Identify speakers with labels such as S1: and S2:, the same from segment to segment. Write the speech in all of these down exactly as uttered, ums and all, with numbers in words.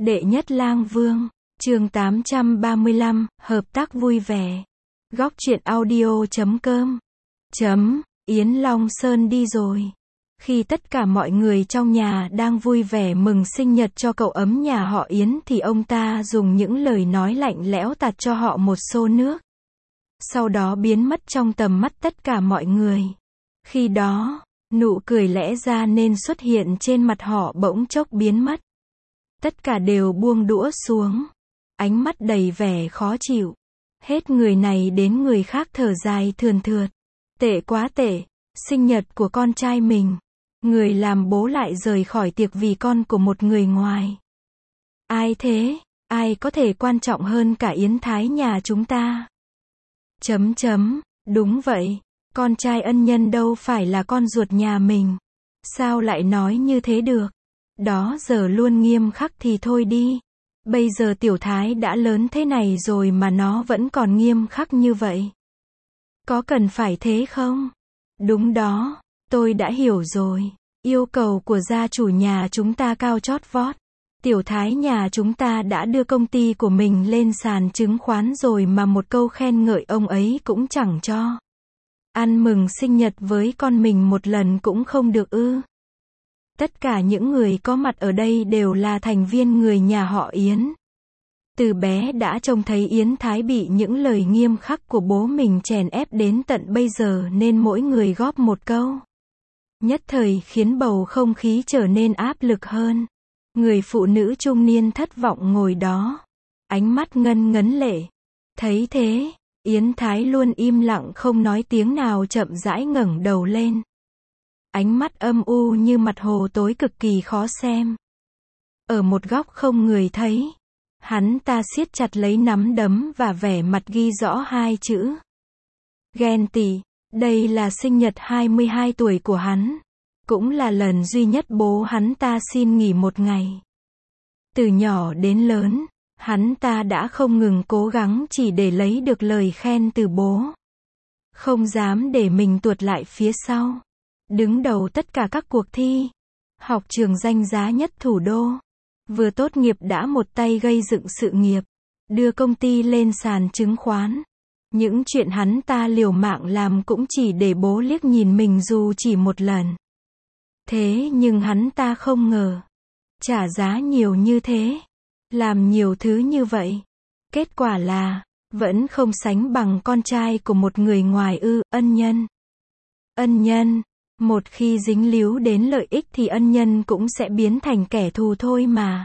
S1: Đệ nhất lang vương, chương tám trăm ba mươi lăm, hợp tác vui vẻ. Góc truyện audio chấm com. Chấm, Yến Long Sơn đi rồi. Khi tất cả mọi người trong nhà đang vui vẻ mừng sinh nhật cho cậu ấm nhà họ Yến thì ông ta dùng những lời nói lạnh lẽo tạt cho họ một xô nước. Sau đó biến mất trong tầm mắt tất cả mọi người. Khi đó, nụ cười lẽ ra nên xuất hiện trên mặt họ bỗng chốc biến mất. Tất cả đều buông đũa xuống. Ánh mắt đầy vẻ khó chịu. Hết người này đến người khác thở dài thườn thượt. Tệ quá tệ. Sinh nhật của con trai mình. Người làm bố lại rời khỏi tiệc vì con của một người ngoài. Ai thế? Ai có thể quan trọng hơn cả Yến Thái nhà chúng ta? Chấm chấm. Đúng vậy. Con trai ân nhân đâu phải là con ruột nhà mình. Sao lại nói như thế được? Đó giờ luôn nghiêm khắc thì thôi đi. Bây giờ tiểu thái đã lớn thế này rồi mà nó vẫn còn nghiêm khắc như vậy. Có cần phải thế không? Đúng đó, tôi đã hiểu rồi. Yêu cầu của gia chủ nhà chúng ta cao chót vót. Tiểu thái nhà chúng ta đã đưa công ty của mình lên sàn chứng khoán rồi mà một câu khen ngợi ông ấy cũng chẳng cho. Ăn mừng sinh nhật với con mình một lần cũng không được ư? Tất cả những người có mặt ở đây đều là thành viên người nhà họ Yến. Từ bé đã trông thấy Yến Thái bị những lời nghiêm khắc của bố mình chèn ép đến tận bây giờ nên mỗi người góp một câu. Nhất thời khiến bầu không khí trở nên áp lực hơn. Người phụ nữ trung niên thất vọng ngồi đó. Ánh mắt ngân ngấn lệ. Thấy thế, Yến Thái luôn im lặng không nói tiếng nào chậm rãi ngẩng đầu lên. Ánh mắt âm u như mặt hồ tối cực kỳ khó xem. Ở một góc không người thấy. Hắn ta siết chặt lấy nắm đấm và vẻ mặt ghi rõ hai chữ. Ghen tị. Đây là sinh nhật hai mươi hai tuổi của hắn. Cũng là lần duy nhất bố hắn ta xin nghỉ một ngày. Từ nhỏ đến lớn, hắn ta đã không ngừng cố gắng chỉ để lấy được lời khen từ bố. Không dám để mình tuột lại phía sau. Đứng đầu tất cả các cuộc thi. Học trường danh giá nhất thủ đô. Vừa tốt nghiệp đã một tay gây dựng sự nghiệp. Đưa công ty lên sàn chứng khoán. Những chuyện hắn ta liều mạng làm cũng chỉ để bố liếc nhìn mình dù chỉ một lần. Thế nhưng hắn ta không ngờ. Trả giá nhiều như thế. Làm nhiều thứ như vậy. Kết quả là, vẫn không sánh bằng con trai của một người ngoài ư, ân nhân. Ân nhân. Một khi dính líu đến lợi ích thì ân nhân cũng sẽ biến thành kẻ thù thôi mà.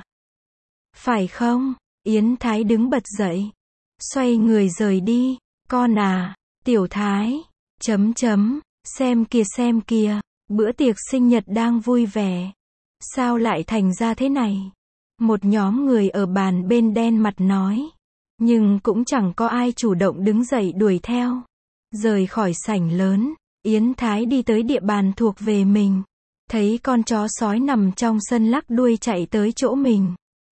S1: Phải không? Yến Thái đứng bật dậy. Xoay người rời đi. Con à, tiểu thái. Chấm chấm. Xem kìa xem kìa. Bữa tiệc sinh nhật đang vui vẻ. Sao lại thành ra thế này? Một nhóm người ở bàn bên đen mặt nói. Nhưng cũng chẳng có ai chủ động đứng dậy đuổi theo. Rời khỏi sảnh lớn. Yến Thái đi tới địa bàn thuộc về mình. Thấy con chó sói nằm trong sân lắc đuôi chạy tới chỗ mình.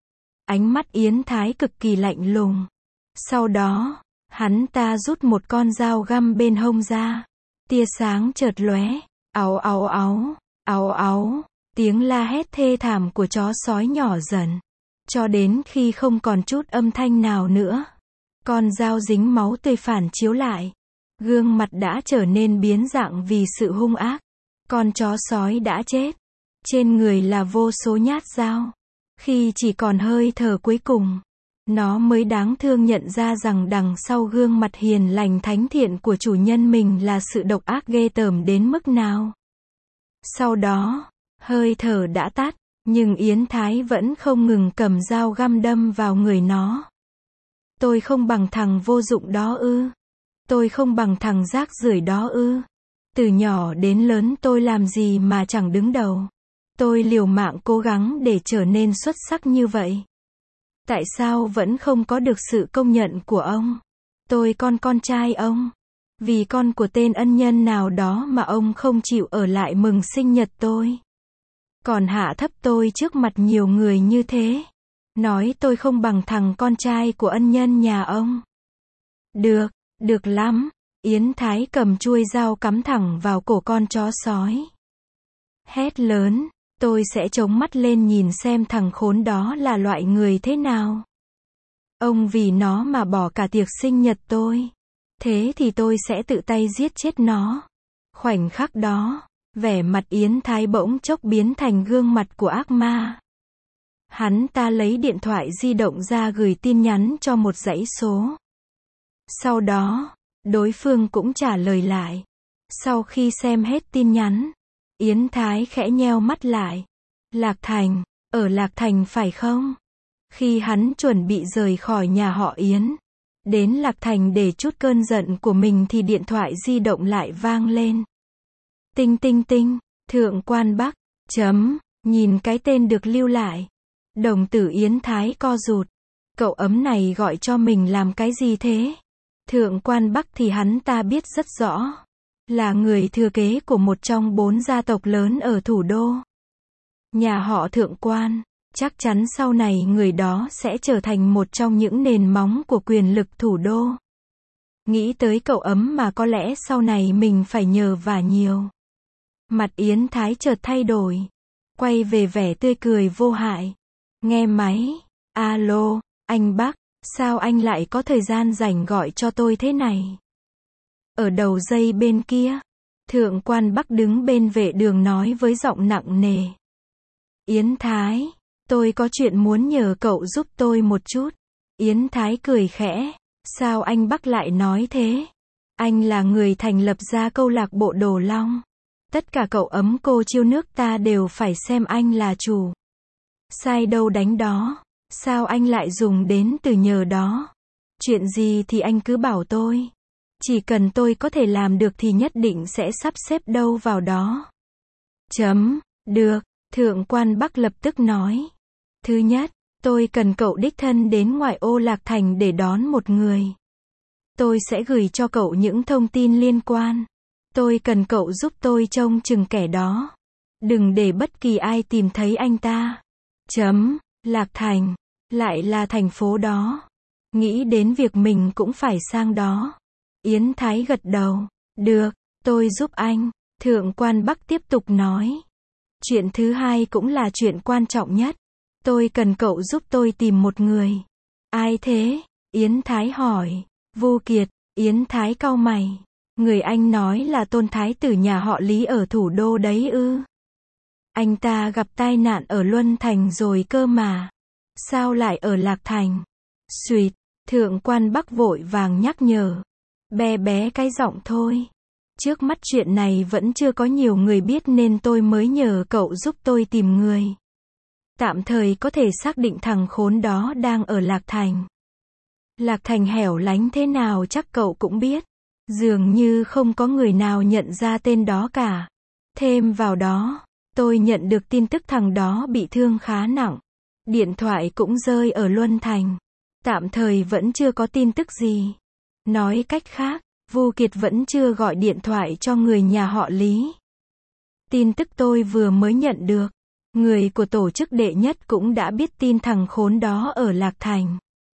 S1: Ánh mắt Yến Thái cực kỳ lạnh lùng. Sau đó, hắn ta rút một con dao găm bên hông ra. Tia sáng chợt lóe. Áu áu áu, áu áu. Tiếng la hét thê thảm của chó sói nhỏ dần. Cho đến khi không còn chút âm thanh nào nữa. Con dao dính máu tươi phản chiếu lại. Gương mặt đã trở nên biến dạng vì sự hung ác. Con chó sói đã chết. Trên người là vô số nhát dao. Khi chỉ còn hơi thở cuối cùng, nó mới đáng thương nhận ra rằng đằng sau gương mặt hiền lành thánh thiện của chủ nhân mình là sự độc ác ghê tởm đến mức nào. Sau đó, hơi thở đã tắt, nhưng Yến Thái vẫn không ngừng cầm dao găm đâm vào người nó. Tôi không bằng thằng vô dụng đó ư? Tôi không bằng thằng rác rưởi đó ư? Từ nhỏ đến lớn tôi làm gì mà chẳng đứng đầu. Tôi liều mạng cố gắng để trở nên xuất sắc như vậy. Tại sao vẫn không có được sự công nhận của ông? Tôi con con trai ông. Vì con của tên ân nhân nào đó mà ông không chịu ở lại mừng sinh nhật tôi. Còn hạ thấp tôi trước mặt nhiều người như thế. Nói tôi không bằng thằng con trai của ân nhân nhà ông. Được, được lắm. Yến Thái cầm chuôi dao cắm thẳng vào cổ con chó sói. Hét lớn. tôi sẽ chống mắt lên nhìn xem thằng khốn đó là loại người thế nào. Ông vì nó mà bỏ cả tiệc sinh nhật tôi. Thế thì tôi sẽ tự tay giết chết nó. Khoảnh khắc đó, vẻ mặt Yến Thái bỗng chốc biến thành gương mặt của ác ma. Hắn ta lấy điện thoại di động ra gửi tin nhắn cho một dãy số. Sau đó, đối phương cũng trả lời lại. Sau khi xem hết tin nhắn, Yến Thái khẽ nheo mắt lại. Lạc Thành, ở Lạc Thành phải không? Khi hắn chuẩn bị rời khỏi nhà họ Yến, đến Lạc Thành để trút cơn giận của mình thì điện thoại di động lại vang lên. Tinh tinh tinh, Thượng Quan Bắc, chấm, nhìn cái tên được lưu lại. Đồng tử Yến Thái co rụt. Cậu ấm này gọi cho mình làm cái gì thế? Thượng Quan Bắc thì hắn ta biết rất rõ. Là người thừa kế của một trong bốn gia tộc lớn ở thủ đô. Nhà họ Thượng Quan, chắc chắn sau này người đó sẽ trở thành một trong những nền móng của quyền lực thủ đô. Nghĩ tới cậu ấm mà có lẽ sau này mình phải nhờ vả nhiều. Mặt Yến Thái chợt thay đổi. Quay về vẻ tươi cười vô hại. Nghe máy. Alo, anh Bắc, sao anh lại có thời gian rảnh gọi cho tôi thế này? Ở đầu dây bên kia, Thượng Quan Bắc đứng bên vệ đường nói với giọng nặng nề. Yến Thái, tôi có chuyện muốn nhờ cậu giúp tôi một chút. Yến Thái cười khẽ. Sao anh Bắc lại nói thế? Anh là người thành lập ra câu lạc bộ Đồ Long. Tất cả cậu ấm cô chiêu nước ta đều phải xem anh là chủ. Sai đâu đánh đó. Sao anh lại dùng đến từ nhờ đó? Chuyện gì thì anh cứ bảo tôi. Chỉ cần tôi có thể làm được thì nhất định sẽ sắp xếp đâu vào đó. Chấm, được, Thượng Quan Bắc lập tức nói. Thứ nhất, tôi cần cậu đích thân đến ngoại ô Lạc Thành để đón một người. Tôi sẽ gửi cho cậu những thông tin liên quan. Tôi cần cậu giúp tôi trông chừng kẻ đó. Đừng để bất kỳ ai tìm thấy anh ta. Chấm, Lạc Thành, lại là thành phố đó. Nghĩ đến việc mình cũng phải sang đó. Yến Thái gật đầu. Được, tôi giúp anh. Thượng Quan Bắc tiếp tục nói. Chuyện thứ hai cũng là chuyện quan trọng nhất. Tôi cần cậu giúp tôi tìm một người. Ai thế? Yến Thái hỏi. Vu Kiệt. Yến Thái cau mày. Người anh nói là tôn thái tử nhà họ Lý ở thủ đô đấy ư? Anh ta gặp tai nạn ở Luân Thành rồi cơ mà. Sao lại ở Lạc Thành? Xuyệt. Thượng Quan Bắc vội vàng nhắc nhở. Bé bé cái giọng thôi. Trước mắt chuyện này vẫn chưa có nhiều người biết nên tôi mới nhờ cậu giúp tôi tìm người. Tạm thời có thể xác định thằng khốn đó đang ở Lạc Thành. Lạc Thành hẻo lánh thế nào chắc cậu cũng biết. Dường như không có người nào nhận ra tên đó cả. Thêm vào đó, tôi nhận được tin tức thằng đó bị thương khá nặng. Điện thoại cũng rơi ở Luân Thành. Tạm thời vẫn chưa có tin tức gì. Nói cách khác, Vu Kiệt vẫn chưa gọi điện thoại cho người nhà họ Lý. Tin tức tôi vừa mới nhận được. Người của tổ chức đệ nhất cũng đã biết tin thằng khốn đó ở Lạc Thành.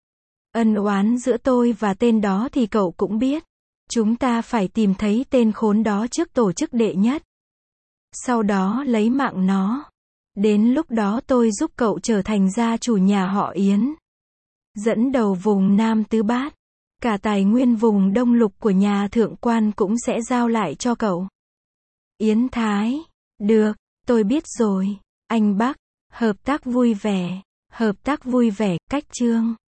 S1: Ân oán giữa tôi và tên đó thì cậu cũng biết. Chúng ta phải tìm thấy tên khốn đó trước tổ chức đệ nhất. Sau đó lấy mạng nó. Đến lúc đó tôi giúp cậu trở thành gia chủ nhà họ Yến. Dẫn đầu vùng Nam Tứ Bát. Cả tài nguyên vùng Đông Lục của nhà Thượng Quan cũng sẽ giao lại cho cậu. Yến Thái. Được, tôi biết rồi. Anh Bắc. Hợp tác vui vẻ. Hợp tác vui vẻ. Cách chương.